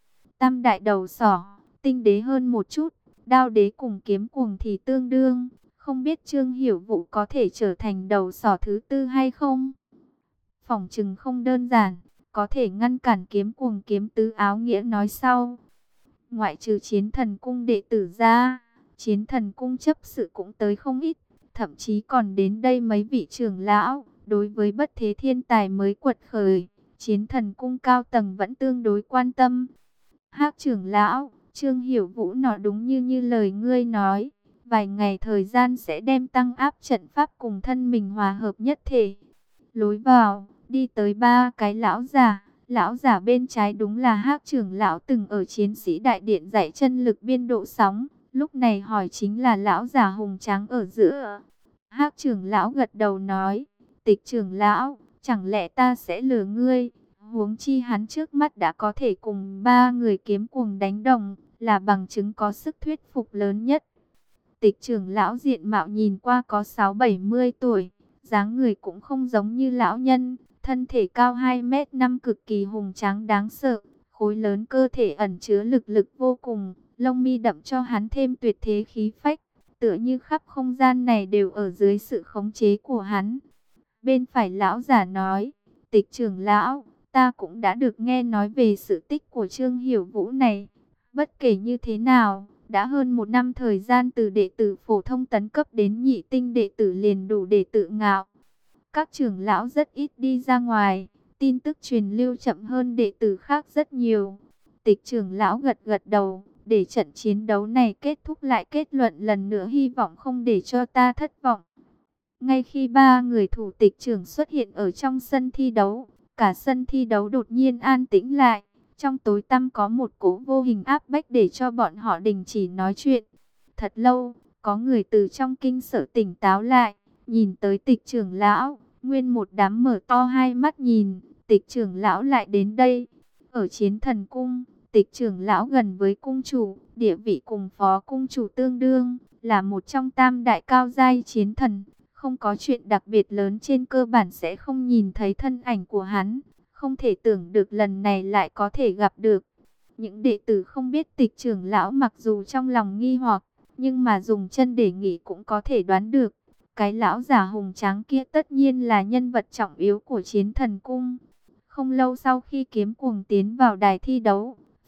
Tam đại đầu sỏ, tinh đế hơn một chút, Đao Đế cùng Kiếm Cuồng thì tương đương, không biết Trương Hiểu Vũ có thể trở thành đầu sỏ thứ tư hay không? Phỏng chừng không đơn giản, có thể ngăn cản Kiếm Cuồng kiếm tứ áo nghĩa nói sau. Ngoại trừ Chiến Thần Cung đệ tử ra, Chiến Thần Cung chấp sự cũng tới không ít, thậm chí còn đến đây mấy vị trưởng lão. Đối với bất thế thiên tài mới quật khởi, Chiến Thần Cung cao tầng vẫn tương đối quan tâm. Hắc trưởng lão, Trương Hiểu Vũ nói đúng như như lời ngươi nói, vài ngày thời gian sẽ đem tăng áp trận pháp cùng thân mình hòa hợp nhất thể. Lối vào, đi tới ba cái lão già. Lão giả bên trái đúng là Hắc trưởng lão từng ở Chiến Sĩ Đại Điện dạy chân lực biên độ sóng. Lúc này hỏi chính là lão giả hùng tráng ở giữa. Hắc trưởng lão gật đầu nói, Tịch trưởng lão, chẳng lẽ ta sẽ lừa ngươi? Huống chi hắn trước mắt đã có thể cùng ba người Kiếm Cuồng đánh đồng, là bằng chứng có sức thuyết phục lớn nhất. Tịch trưởng lão diện mạo nhìn qua có sáu bảy mươi tuổi, dáng người cũng không giống như lão nhân. Thân thể cao hai mét năm cực kỳ hùng tráng đáng sợ, khối lớn cơ thể ẩn chứa lực lực vô cùng, lông mi đậm cho hắn thêm tuyệt thế khí phách, tựa như khắp không gian này đều ở dưới sự khống chế của hắn. Bên phải lão giả nói, Tịch trưởng lão, ta cũng đã được nghe nói về sự tích của Trương Hiểu Vũ này. Bất kể như thế nào, đã hơn một năm thời gian từ đệ tử phổ thông tấn cấp đến nhị tinh đệ tử liền đủ để tự ngạo. Các trưởng lão rất ít đi ra ngoài, tin tức truyền lưu chậm hơn đệ tử khác rất nhiều. Tịch trưởng lão gật gật đầu, để trận chiến đấu này kết thúc lại kết luận lần nữa, hy vọng không để cho ta thất vọng. Ngay khi ba người thủ tịch trưởng xuất hiện ở trong sân thi đấu, cả sân thi đấu đột nhiên an tĩnh lại. Trong tối tăm có một cỗ vô hình áp bách để cho bọn họ đình chỉ nói chuyện. Thật lâu, có người từ trong kinh sở tỉnh táo lại, nhìn tới Tịch trưởng lão. Nguyên một đám mở to hai mắt nhìn, Tịch trưởng lão lại đến đây. Ở Chiến Thần Cung, Tịch trưởng lão gần với cung chủ, địa vị cùng phó cung chủ tương đương, là một trong tam đại cao giai chiến thần. Không có chuyện đặc biệt lớn trên cơ bản sẽ không nhìn thấy thân ảnh của hắn. Không thể tưởng được lần này lại có thể gặp được. Những đệ tử không biết Tịch trưởng lão mặc dù trong lòng nghi hoặc, nhưng mà dùng chân để nghĩ cũng có thể đoán được. Cái lão giả hùng tráng kia tất nhiên là nhân vật trọng yếu của Chiến Thần Cung. Không lâu sau khi Kiếm Cuồng tiến vào đài thi đấu,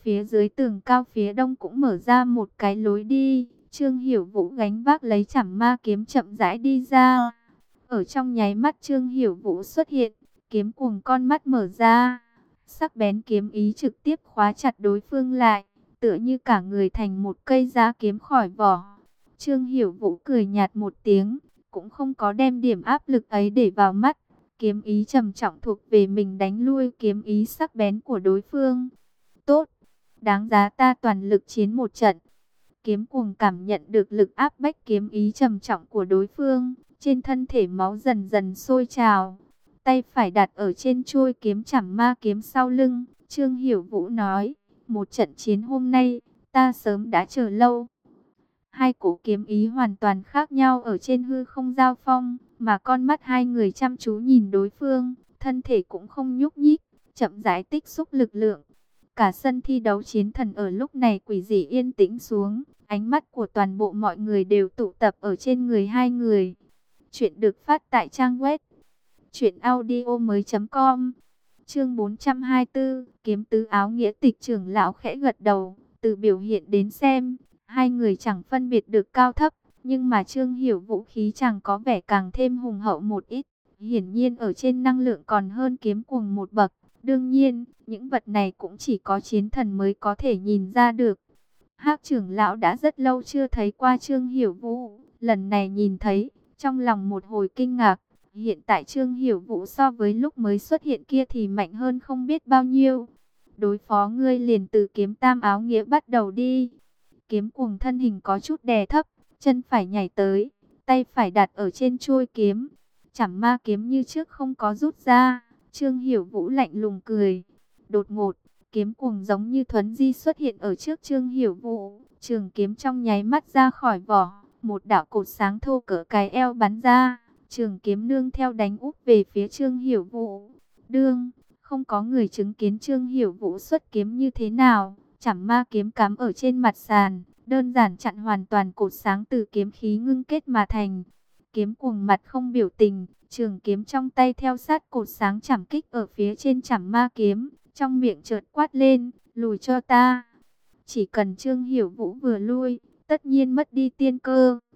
Phía dưới tường cao phía đông cũng mở ra một cái lối đi. Trương Hiểu Vũ gánh vác lấy Trảm Ma kiếm chậm rãi đi ra. Ở trong nháy mắt Trương Hiểu Vũ xuất hiện, kiếm cuồng con mắt mở ra, sắc bén kiếm ý trực tiếp khóa chặt đối phương lại, tựa như cả người thành một cây giá kiếm khỏi vỏ. Trương Hiểu Vũ cười nhạt một tiếng, cũng không có đem điểm áp lực ấy để vào mắt. Kiếm ý trầm trọng thuộc về mình đánh lui kiếm ý sắc bén của đối phương. Tốt, đáng giá ta toàn lực chiến một trận. Kiếm cuồng cảm nhận được lực áp bách kiếm ý trầm trọng của đối phương, trên thân thể máu dần dần sôi trào. Tay phải đặt ở trên chuôi kiếm Trảm Ma kiếm sau lưng, Trương Hiểu Vũ nói, một trận chiến hôm nay, ta sớm đã chờ lâu. Hai cổ kiếm ý hoàn toàn khác nhau ở trên hư không giao phong, mà con mắt hai người chăm chú nhìn đối phương, thân thể cũng không nhúc nhích, chậm rãi tích xúc lực lượng. Cả sân thi đấu chiến thần ở lúc này quỷ dị yên tĩnh xuống, ánh mắt của toàn bộ mọi người đều tụ tập ở trên người hai người. Chuyện được phát tại trang web truyện audio mới chấm com. Chương bốn trăm hai mươi tư, kiếm tứ áo nghĩa tịch trưởng lão khẽ gật đầu, từ biểu hiện đến xem, hai người chẳng phân biệt được cao thấp, nhưng mà Trương Hiểu Vũ khí chẳng có vẻ càng thêm hùng hậu một ít, hiển nhiên ở trên năng lượng còn hơn kiếm cuồng một bậc. Đương nhiên, những vật này cũng chỉ có chiến thần mới có thể nhìn ra được. Hắc trưởng lão đã rất lâu chưa thấy qua Trương Hiểu Vũ, lần này nhìn thấy, trong lòng một hồi kinh ngạc. Hiện tại Trương Hiểu Vũ so với lúc mới xuất hiện kia thì mạnh hơn không biết bao nhiêu. Đối phó ngươi liền từ kiếm tam áo nghĩa bắt đầu đi. Kiếm cuồng thân hình có chút đè thấp, chân phải nhảy tới, tay phải đặt ở trên chuôi kiếm. Trảm Ma kiếm như trước không có rút ra. Trương Hiểu Vũ lạnh lùng cười. Đột ngột, kiếm cuồng giống như thuấn di xuất hiện ở trước Trương Hiểu Vũ. Trường kiếm trong nháy mắt ra khỏi vỏ, một đạo cột sáng thô cỡ cái eo bắn ra. Trường kiếm nương theo đánh úp về phía Trương Hiểu Vũ. Đương, không có người chứng kiến Trương Hiểu Vũ xuất kiếm như thế nào. Trảm Ma kiếm cắm ở trên mặt sàn, đơn giản chặn hoàn toàn cột sáng từ kiếm khí ngưng kết mà thành. Kiếm cuồng mặt không biểu tình, trường kiếm trong tay theo sát cột sáng chảm kích ở phía trên Trảm Ma kiếm, trong miệng chợt quát lên, lùi cho ta. Chỉ cần Trương Hiểu Vũ vừa lui, tất nhiên mất đi tiên cơ.